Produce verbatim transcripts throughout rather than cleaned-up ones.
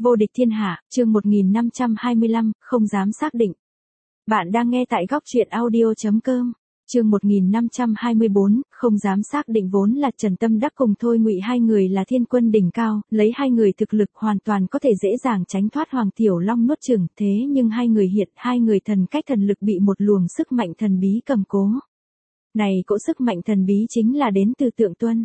Vô địch thiên hạ, chương một nghìn năm trăm hai mươi lăm, không dám xác định. Bạn đang nghe tại góc truyện audio.com. Chương một nghìn năm trăm hai mươi bốn, không dám xác định. Vốn là Trần Tâm Đắc cùng Thôi Ngụy hai người là thiên quân đỉnh cao, lấy hai người thực lực hoàn toàn có thể dễ dàng tránh thoát Hoàng Tiểu Long nuốt chửng, thế nhưng hai người hiện, hai người thần cách thần lực bị một luồng sức mạnh thần bí cầm cố. Này cỗ sức mạnh thần bí chính là đến từ Tượng Tuân.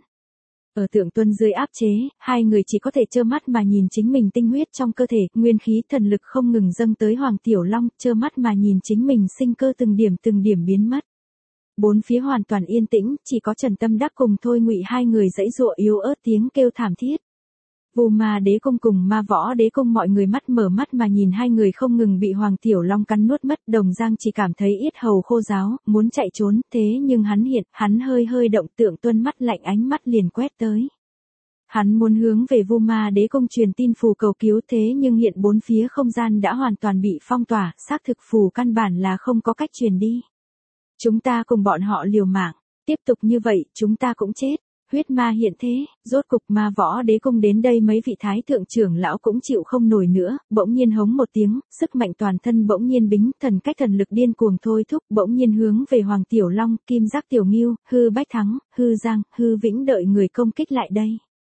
Ở Tượng Tuân dưới áp chế, hai người chỉ có thể trơ mắt mà nhìn chính mình tinh huyết trong cơ thể, nguyên khí thần lực không ngừng dâng tới Hoàng Tiểu Long, trơ mắt mà nhìn chính mình sinh cơ từng điểm từng điểm biến mất. Bốn phía hoàn toàn yên tĩnh, chỉ có Trần Tâm Đắc cùng Thôi Ngụy hai người giãy giụa yếu ớt tiếng kêu thảm thiết. Vu Ma Đế Cung cùng Ma Võ Đế Cung mọi người mắt mở mắt mà nhìn hai người không ngừng bị Hoàng Tiểu Long cắn nuốt mất. Đồng Giang chỉ cảm thấy yết hầu khô ráo, muốn chạy trốn, thế nhưng hắn hiện, hắn hơi hơi động. Tượng Tuân mắt lạnh ánh mắt liền quét tới. Hắn muốn hướng về Vu Ma Đế Cung truyền tin phù cầu cứu, thế nhưng hiện bốn phía không gian đã hoàn toàn bị phong tỏa, xác thực phù căn bản là không có cách truyền đi. Chúng ta cùng bọn họ liều mạng, tiếp tục như vậy, chúng ta cũng chết. Huyết ma hiện thế, rốt cục Ma Võ Đế Cung đến đây mấy vị thái thượng trưởng lão cũng chịu không nổi nữa, bỗng nhiên hống một tiếng, sức mạnh toàn thân bỗng nhiên bính, thần cách thần lực điên cuồng thôi thúc, bỗng nhiên hướng về Hoàng Tiểu Long, Kim Giác Tiểu Ngưu, Hư Bách Thắng, Hư Giang, Hư Vĩnh đợi người công kích lại đây.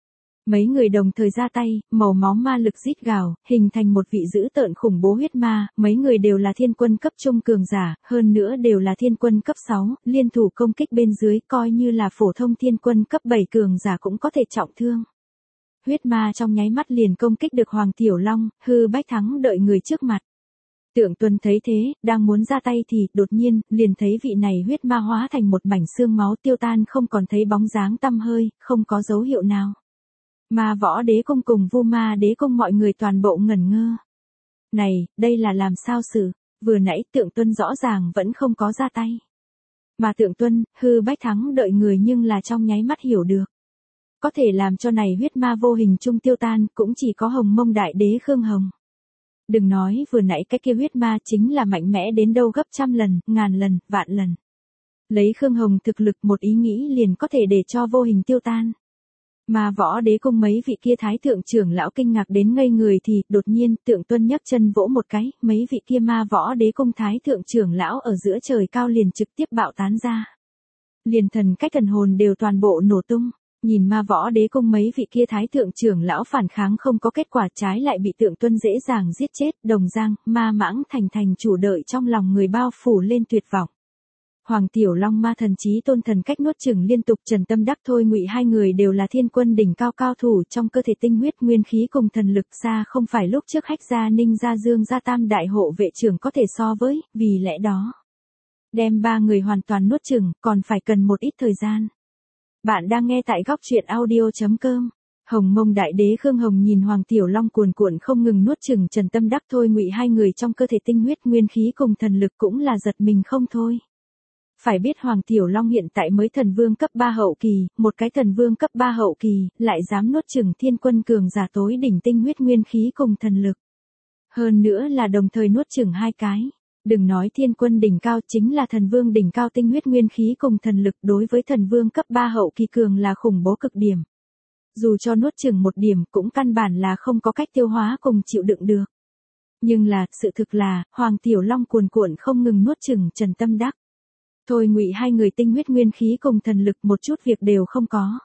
Mấy người đồng thời ra tay, màu máu ma lực rít gào, hình thành một vị dữ tợn khủng bố huyết ma, mấy người đều là thiên quân cấp trung cường giả, hơn nữa đều là thiên quân cấp sáu, liên thủ công kích bên dưới, coi như là phổ thông thiên quân cấp bảy cường giả cũng có thể trọng thương. Huyết ma trong nháy mắt liền công kích được Hoàng Tiểu Long, Hư Bách Thắng đợi người trước mặt. Tượng Tuân thấy thế, đang muốn ra tay thì, đột nhiên, liền thấy vị này huyết ma hóa thành một mảnh xương máu tiêu tan không còn thấy bóng dáng tăm hơi, không có dấu hiệu nào. Ma Võ Đế Cung cùng Vu Ma Đế Cung mọi người toàn bộ ngẩn ngơ. Này, đây là làm sao sự, vừa nãy Tượng Tuân rõ ràng vẫn không có ra tay. Mà Tượng Tuân, Hư Bách Thắng đợi người nhưng là trong nháy mắt hiểu được. Có thể làm cho này huyết ma vô hình trung tiêu tan cũng chỉ có Hồng Mông Đại Đế Khương Hồng. Đừng nói vừa nãy cái kia huyết ma chính là mạnh mẽ đến đâu gấp trăm lần, ngàn lần, vạn lần. Lấy Khương Hồng thực lực một ý nghĩ liền có thể để cho vô hình tiêu tan. Ma Võ Đế Cung mấy vị kia thái thượng trưởng lão kinh ngạc đến ngây người thì, đột nhiên, Tượng Tuân nhấc chân vỗ một cái, mấy vị kia Ma Võ Đế Cung thái thượng trưởng lão ở giữa trời cao liền trực tiếp bạo tán ra. Liền thần cách thần hồn đều toàn bộ nổ tung, nhìn Ma Võ Đế Cung mấy vị kia thái thượng trưởng lão phản kháng không có kết quả, trái lại bị Tượng Tuân dễ dàng giết chết. Đồng Giang, Ma Mãng thành thành chủ đợi trong lòng người bao phủ lên tuyệt vọng. Hoàng Tiểu Long ma thần chí tôn thần cách nuốt chửng liên tục. Trần Tâm Đắc Thôi Ngụy hai người đều là thiên quân đỉnh cao cao thủ, trong cơ thể tinh huyết nguyên khí cùng thần lực xa không phải lúc trước Hách gia Ninh gia Dương gia tam đại hộ vệ trưởng có thể so với, vì lẽ đó đem ba người hoàn toàn nuốt chửng còn phải cần một ít thời gian. Bạn đang nghe tại góc truyện audio.com. Hồng Mông Đại Đế Khương Hồng nhìn Hoàng Tiểu Long cuồn cuộn không ngừng nuốt chửng Trần Tâm Đắc Thôi Ngụy hai người trong cơ thể tinh huyết nguyên khí cùng thần lực cũng là giật mình không thôi. Phải biết Hoàng Tiểu Long hiện tại mới thần vương cấp ba hậu kỳ, một cái thần vương cấp ba hậu kỳ, lại dám nuốt chửng thiên quân cường giả tối đỉnh tinh huyết nguyên khí cùng thần lực. Hơn nữa là đồng thời nuốt chửng hai cái. Đừng nói thiên quân đỉnh cao, chính là thần vương đỉnh cao tinh huyết nguyên khí cùng thần lực đối với thần vương cấp ba hậu kỳ cường là khủng bố cực điểm. Dù cho nuốt chửng một điểm cũng căn bản là không có cách tiêu hóa cùng chịu đựng được. Nhưng là, sự thực là, Hoàng Tiểu Long cuồn cuộn không ngừng nuốt chửng Trần Tâm Đắc. Thôi Ngụy hai người tinh huyết nguyên khí cùng thần lực một chút việc đều không có.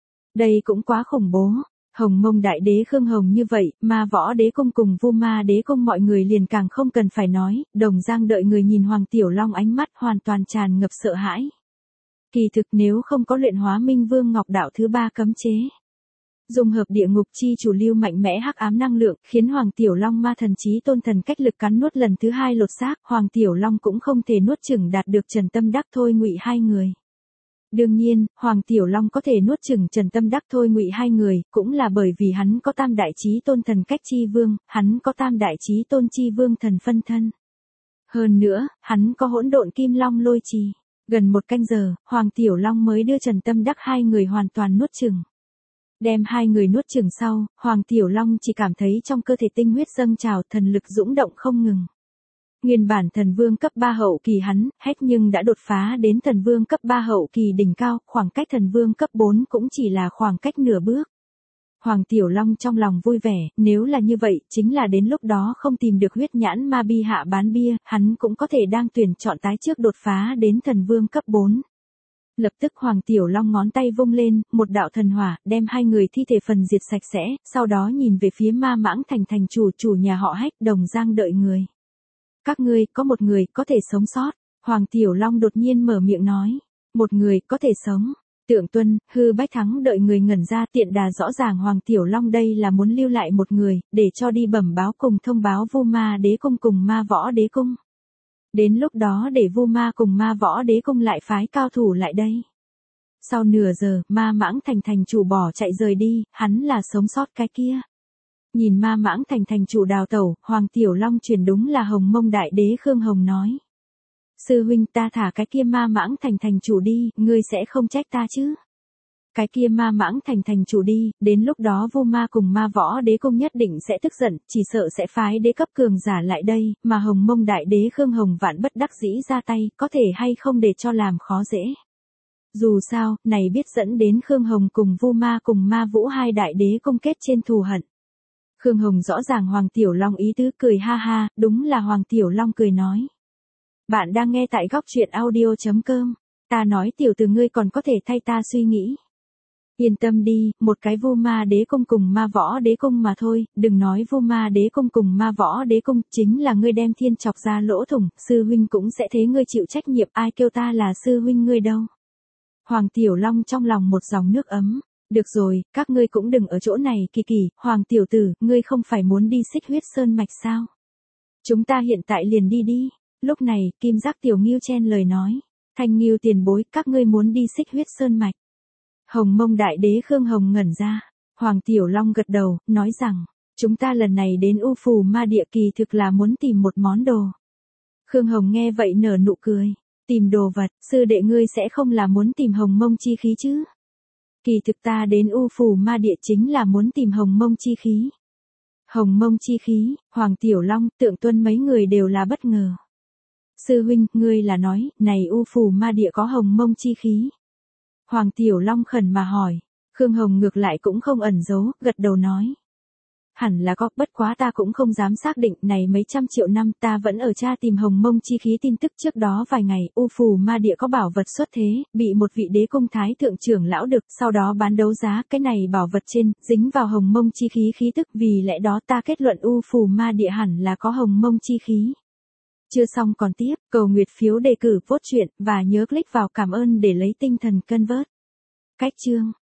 Đây cũng quá khủng bố. Hồng Mông Đại Đế Khương Hồng như vậy, Ma Võ Đế Cung cùng Vu Ma Đế Cung mọi người liền càng không cần phải nói. Đồng Giang đợi người nhìn Hoàng Tiểu Long ánh mắt hoàn toàn tràn ngập sợ hãi. Kỳ thực nếu không có luyện hóa Minh Vương Ngọc Đạo thứ ba cấm chế, dung hợp địa ngục chi chủ lưu mạnh mẽ hắc ám năng lượng, khiến Hoàng Tiểu Long ma thần chí tôn thần cách lực cắn nuốt lần thứ hai lột xác, Hoàng Tiểu Long cũng không thể nuốt chửng đạt được Trần Tâm Đắc Thôi Ngụy hai người. Đương nhiên, Hoàng Tiểu Long có thể nuốt chửng Trần Tâm Đắc Thôi Ngụy hai người, cũng là bởi vì hắn có tam đại chí tôn thần cách chi vương, hắn có tam đại chí tôn chi vương thần phân thân. Hơn nữa, hắn có hỗn độn kim long lôi trì. Gần một canh giờ, Hoàng Tiểu Long mới đưa Trần Tâm Đắc hai người hoàn toàn nuốt chửng. Đem hai người nuốt chửng sau, Hoàng Tiểu Long chỉ cảm thấy trong cơ thể tinh huyết dâng trào, thần lực dũng động không ngừng. Nguyên bản thần vương cấp ba hậu kỳ hắn, hết nhưng đã đột phá đến thần vương cấp ba hậu kỳ đỉnh cao, khoảng cách thần vương cấp bốn cũng chỉ là khoảng cách nửa bước. Hoàng Tiểu Long trong lòng vui vẻ, nếu là như vậy, chính là đến lúc đó không tìm được huyết nhãn ma bi hạ bán bia, hắn cũng có thể đang tuyển chọn tái trước đột phá đến thần vương cấp bốn. Lập tức Hoàng Tiểu Long ngón tay vung lên, một đạo thần hỏa, đem hai người thi thể phần diệt sạch sẽ, sau đó nhìn về phía Ma Mãng Thành thành chủ chủ nhà họ Hách Đồng Giang đợi người. Các ngươi, có một người, có thể sống sót. Hoàng Tiểu Long đột nhiên mở miệng nói. Một người, có thể sống. Tượng Tuân, Hư Bách Thắng đợi người ngẩn ra tiện đà rõ ràng Hoàng Tiểu Long đây là muốn lưu lại một người, để cho đi bẩm báo cùng thông báo Vu Ma Đế Cung cùng Ma Võ Đế Cung. Đến lúc đó để Vu Ma cùng Ma Võ Đế Cung lại phái cao thủ lại đây. Sau nửa giờ, Ma Mãng Thành thành chủ bỏ chạy rời đi, hắn là sống sót cái kia. Nhìn Ma Mãng Thành thành chủ đào tẩu, Hoàng Tiểu Long truyền đúng là Hồng Mông Đại Đế Khương Hồng nói. Sư huynh ta thả cái kia Ma Mãng Thành thành chủ đi, ngươi sẽ không trách ta chứ. Cái kia Ma Mãng Thành thành chủ đi, đến lúc đó Vu Ma cùng Ma Võ Đế Cung nhất định sẽ tức giận, chỉ sợ sẽ phái đế cấp cường giả lại đây, mà Hồng Mông Đại Đế Khương Hồng vạn bất đắc dĩ ra tay, có thể hay không để cho làm khó dễ. Dù sao, này biết dẫn đến Khương Hồng cùng Vu Ma cùng Ma Vũ hai đại đế cung kết trên thù hận. Khương Hồng rõ ràng Hoàng Tiểu Long ý tứ cười ha ha, đúng là Hoàng Tiểu Long cười nói. Bạn đang nghe tại góc truyện audio chấm com, ta nói tiểu từ ngươi còn có thể thay ta suy nghĩ. Yên tâm đi, một cái Vu Ma Đế Cung cùng Ma Võ Đế Cung mà thôi, đừng nói Vu Ma Đế Cung cùng Ma Võ Đế Cung, chính là ngươi đem thiên chọc ra lỗ thủng, sư huynh cũng sẽ thế ngươi chịu trách nhiệm, ai kêu ta là sư huynh ngươi đâu. Hoàng Tiểu Long trong lòng một dòng nước ấm. Được rồi, các ngươi cũng đừng ở chỗ này kỳ kỳ, Hoàng Tiểu Tử, ngươi không phải muốn đi Xích Huyết Sơn Mạch sao? Chúng ta hiện tại liền đi đi. Lúc này, Kim Giác Tiểu Ngưu chen lời nói. Thanh Ngưu tiền bối, các ngươi muốn đi Xích Huyết Sơn Mạch. Hồng Mông Đại Đế Khương Hồng ngẩn ra. Hoàng Tiểu Long gật đầu, nói rằng, chúng ta lần này đến U Phù Ma Địa kỳ thực là muốn tìm một món đồ. Khương Hồng nghe vậy nở nụ cười. Tìm đồ vật, sư đệ ngươi sẽ không là muốn tìm Hồng Mông chi khí chứ? Kỳ thực ta đến U Phù Ma Địa chính là muốn tìm Hồng Mông chi khí. Hồng Mông chi khí, Hoàng Tiểu Long, Tượng Tuân mấy người đều là bất ngờ. Sư huynh, ngươi là nói, này U Phù Ma Địa có Hồng Mông chi khí. Hoàng Tiểu Long khẩn mà hỏi, Khương Hồng ngược lại cũng không ẩn giấu, gật đầu nói. Hẳn là có, bất quá ta cũng không dám xác định, này mấy trăm triệu năm ta vẫn ở tra tìm Hồng Mông chi khí tin tức trước đó vài ngày, U Phù Ma Địa có bảo vật xuất thế, bị một vị đế cung thái thượng trưởng lão được, sau đó bán đấu giá, cái này bảo vật trên, dính vào Hồng Mông chi khí khí tức, vì lẽ đó ta kết luận U Phù Ma Địa hẳn là có Hồng Mông chi khí. Chưa xong còn tiếp, cầu nguyệt phiếu đề cử vote truyện, và nhớ click vào cảm ơn để lấy tinh thần convert. Cách chương